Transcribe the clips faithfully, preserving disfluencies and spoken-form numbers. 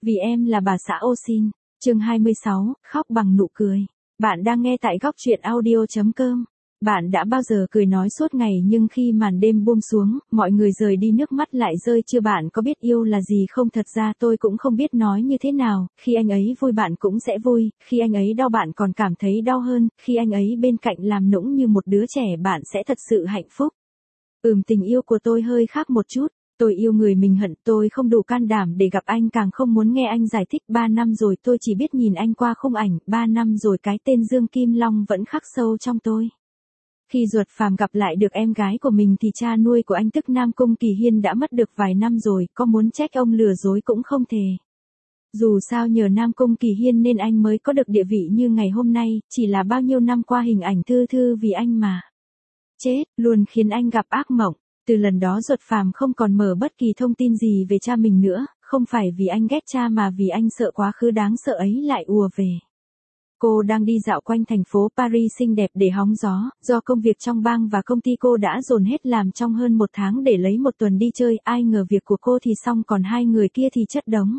Vì em là bà xã ô xin. Chương hai mươi sáu, khóc bằng nụ cười. Bạn đang nghe tại góc truyện audio chấm com. Bạn đã bao giờ cười nói suốt ngày nhưng khi màn đêm buông xuống, mọi người rời đi nước mắt lại rơi chưa? Bạn có biết yêu là gì không? Thật ra tôi cũng không biết nói như thế nào, khi anh ấy vui bạn cũng sẽ vui, khi anh ấy đau bạn còn cảm thấy đau hơn, khi anh ấy bên cạnh làm nũng như một đứa trẻ bạn sẽ thật sự hạnh phúc. Ừm, tình yêu của tôi hơi khác một chút. Tôi yêu người mình hận, tôi không đủ can đảm để gặp anh, càng không muốn nghe anh giải thích. Ba năm rồi tôi chỉ biết nhìn anh qua khung ảnh, ba năm rồi cái tên Dương Kim Long vẫn khắc sâu trong tôi. Khi Duật Phàm gặp lại được em gái của mình thì cha nuôi của anh tức Nam Cung Kỳ Hiên đã mất được vài năm rồi, có muốn trách ông lừa dối cũng không thể. Dù sao nhờ Nam Cung Kỳ Hiên nên anh mới có được địa vị như ngày hôm nay, chỉ là bao nhiêu năm qua hình ảnh Thư Thư vì anh mà chết, luôn khiến anh gặp ác mộng. Từ lần đó Duật Phàm không còn mở bất kỳ thông tin gì về cha mình nữa, không phải vì anh ghét cha mà vì anh sợ quá khứ đáng sợ ấy lại ùa về. Cô đang đi dạo quanh thành phố Paris xinh đẹp để hóng gió, do công việc trong bang và công ty cô đã dồn hết làm trong hơn một tháng để lấy một tuần đi chơi, ai ngờ việc của cô thì xong còn hai người kia thì chất đống.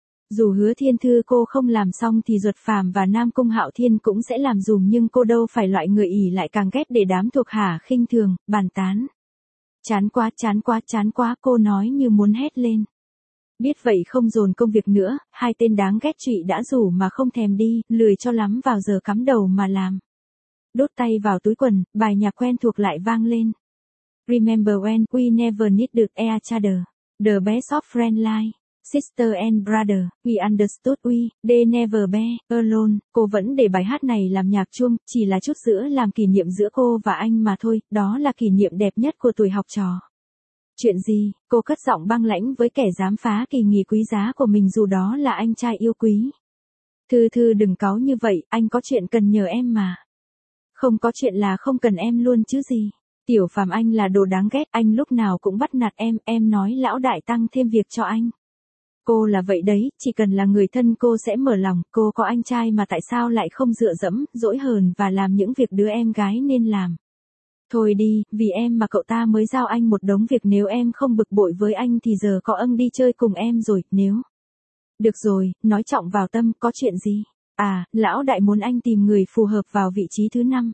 Dù Hứa Thiên Thư cô không làm xong thì Duật Phàm và Nam Cung Hạo Thiên cũng sẽ làm dùm, nhưng cô đâu phải loại người ỷ lại càng ghét để đám thuộc hạ khinh thường, bàn tán. Chán quá, chán quá, chán quá, cô nói như muốn hét lên. Biết vậy không dồn công việc nữa, hai tên đáng ghét trụy đã rủ mà không thèm đi, lười cho lắm vào giờ cắm đầu mà làm. Đốt tay vào túi quần, bài nhạc quen thuộc lại vang lên. Remember when we never needed each other, the best of friend like sister and brother, we understood we, they never be alone. Cô vẫn để bài hát này làm nhạc chuông, chỉ là chút giữa làm kỷ niệm giữa cô và anh mà thôi, đó là kỷ niệm đẹp nhất của tuổi học trò. Chuyện gì? Cô cất giọng băng lãnh với kẻ dám phá kỳ nghỉ quý giá của mình dù đó là anh trai yêu quý. Thư Thư đừng cáu như vậy, anh có chuyện cần nhờ em mà. Không có chuyện là không cần em luôn chứ gì. Tiểu Phàm anh là đồ đáng ghét, anh lúc nào cũng bắt nạt em, em nói lão đại tăng thêm việc cho anh. Cô là vậy đấy, chỉ cần là người thân cô sẽ mở lòng, cô có anh trai mà tại sao lại không dựa dẫm, dỗi hờn và làm những việc đứa em gái nên làm. Thôi đi, vì em mà cậu ta mới giao anh một đống việc, nếu em không bực bội với anh thì giờ có ân đi chơi cùng em rồi, nếu. Được rồi, nói trọng vào tâm, có chuyện gì? À, lão đại muốn anh tìm người phù hợp vào vị trí thứ năm.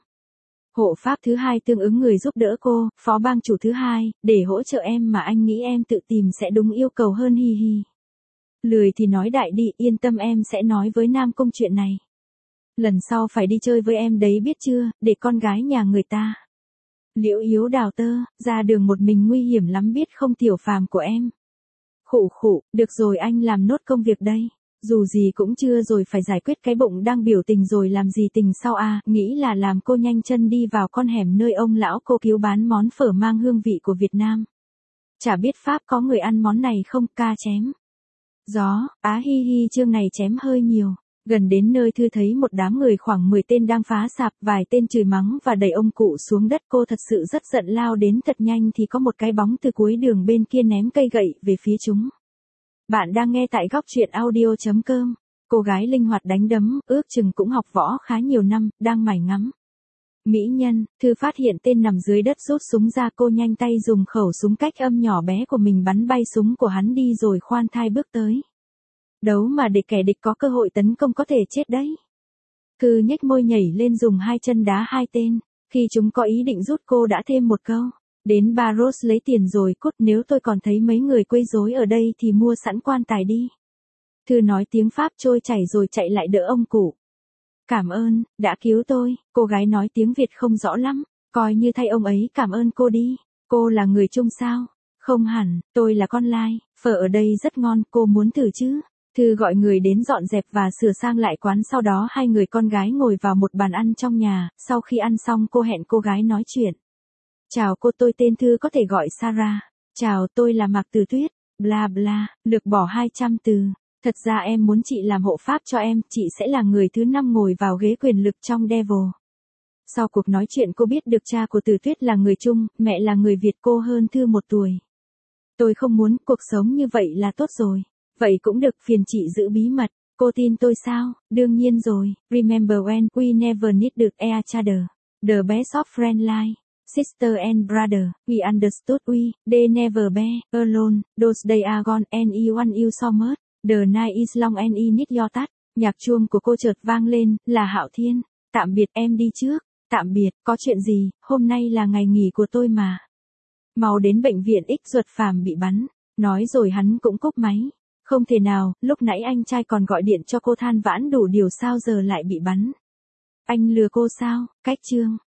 Hộ pháp thứ hai tương ứng người giúp đỡ cô, phó bang chủ thứ hai, để hỗ trợ em mà anh nghĩ em tự tìm sẽ đúng yêu cầu hơn, hi hi. Lười thì nói đại đi, yên tâm em sẽ nói với Nam Cung chuyện này. Lần sau phải đi chơi với em đấy biết chưa, để con gái nhà người ta. Liễu yếu đào tơ, ra đường một mình nguy hiểm lắm biết không Tiểu Phàm của em. Khụ khụ, được rồi anh làm nốt công việc đây. Dù gì cũng chưa rồi phải giải quyết cái bụng đang biểu tình rồi làm gì tình sau à, nghĩ là làm cô nhanh chân đi vào con hẻm nơi ông lão cô cứu bán món phở mang hương vị của Việt Nam. Chả biết Pháp có người ăn món này không, ca chém. Gió, á hi hi chương này chém hơi nhiều. Gần đến nơi Thư thấy một đám người khoảng mười tên đang phá sạp, vài tên chửi mắng và đẩy ông cụ xuống đất. Cô thật sự rất giận, lao đến thật nhanh thì có một cái bóng từ cuối đường bên kia ném cây gậy về phía chúng. Bạn đang nghe tại góc truyện audio chấm com. Cô gái linh hoạt đánh đấm, ước chừng cũng học võ khá nhiều năm, đang mải ngắm. Mỹ nhân, Thư phát hiện tên nằm dưới đất rút súng ra, cô nhanh tay dùng khẩu súng cách âm nhỏ bé của mình bắn bay súng của hắn đi rồi khoan thai bước tới. Đấu mà để kẻ địch có cơ hội tấn công có thể chết đấy. Thư nhếch môi nhảy lên dùng hai chân đá hai tên. Khi chúng có ý định rút cô đã thêm một câu. Đến Barros lấy tiền rồi cút, nếu tôi còn thấy mấy người quấy rối ở đây thì mua sẵn quan tài đi. Thư nói tiếng Pháp trôi chảy rồi chạy lại đỡ ông cụ. Cảm ơn, đã cứu tôi, cô gái nói tiếng Việt không rõ lắm. Coi như thay ông ấy cảm ơn cô đi. Cô là người Trung sao? Không hẳn, tôi là con Lai, phở ở đây rất ngon, cô muốn thử chứ? Thư gọi người đến dọn dẹp và sửa sang lại quán, sau đó hai người con gái ngồi vào một bàn ăn trong nhà, sau khi ăn xong cô hẹn cô gái nói chuyện. Chào cô, tôi tên Thư, có thể gọi Sarah. Chào, tôi là Mạc Từ Tuyết, bla bla, lược bỏ hai trăm từ. Thật ra em muốn chị làm hộ pháp cho em, chị sẽ là người thứ năm ngồi vào ghế quyền lực trong Devil. Sau cuộc nói chuyện cô biết được cha của Từ Tuyết là người Trung, mẹ là người Việt, cô hơn Thư một tuổi. Tôi không muốn, cuộc sống như vậy là tốt rồi. Vậy cũng được, phiền chị giữ bí mật. Cô tin tôi sao? Đương nhiên rồi. Remember when we never needed each other, the best of friend like sister and brother, we understood we, they never be alone, those days are gone and you want you so much. The night is long and I need your touch. Nhạc chuông của cô chợt vang lên, là Hạo Thiên. Tạm biệt, em đi trước. Tạm biệt, có chuyện gì, hôm nay là ngày nghỉ của tôi mà. Mau đến bệnh viện X Duật Phàm bị bắn. Nói rồi hắn cũng cúp máy. Không thể nào, lúc nãy anh trai còn gọi điện cho cô than vãn đủ điều sao giờ lại bị bắn. Anh lừa cô sao, cách chương.